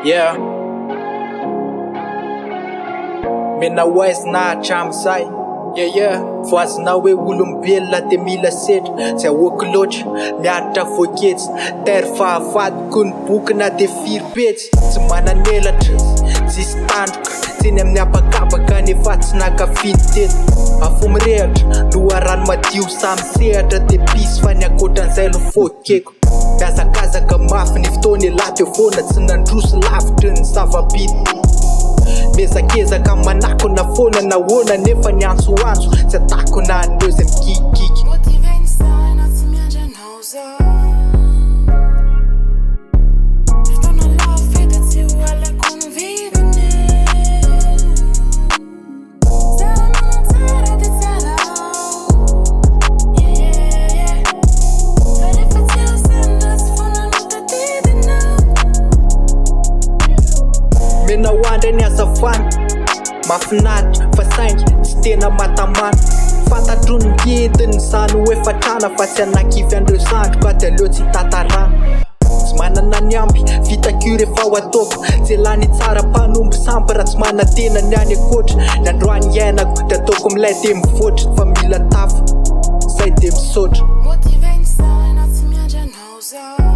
Yeah. Mena wise na hatramin'izay. Yeah. Voazina hoe olombelona de mila setra. Zay hoky loatra miaritra voaketsy. Taire fahavadiko ny boky na de firy petsy. Tsy mananelatra, tsisy tandroka. Tseny amin'ny apakapaka nefa tsy nakafiny teto. Afo mirehatra, loharano madio samy sehatra. De pisy fa ny akoatran'izay no fokeko. Miazakazaka mafy ny fotoana elaty eo foana. Tsy nandroso lavitry ny zava-bity. Mezakezaka manako na foana na hoana nefa ny antsoantso. Tsy atako na andreo zay mikikiky. Motivej ny saina tsy miandry anao zao. Fotoana lavo vita tsy ho alako ny vidiny. Tsara mana tsara de tsara. Yeah. Fa rehefa tsy ho senda tsy fonanao tadidina. Mena hoandra ny azavana mahafinaritra fa saingy tsy tena matamana. Fantatro ny ngediny zany hoe fatrana fa tsy anakivy andreo zandroko ady aleo tsy tatarana. Tsy manana ny amby vitaky rehefa ho ataoko. Tsy lany tsara mpanombo sampy raha tsy manantena ny any akoatra. Ny androany iainako de ataoko milay de mivoatra. Fa mila tafa zay de misaotra. Motivej ny saina tsy miandry anao zao.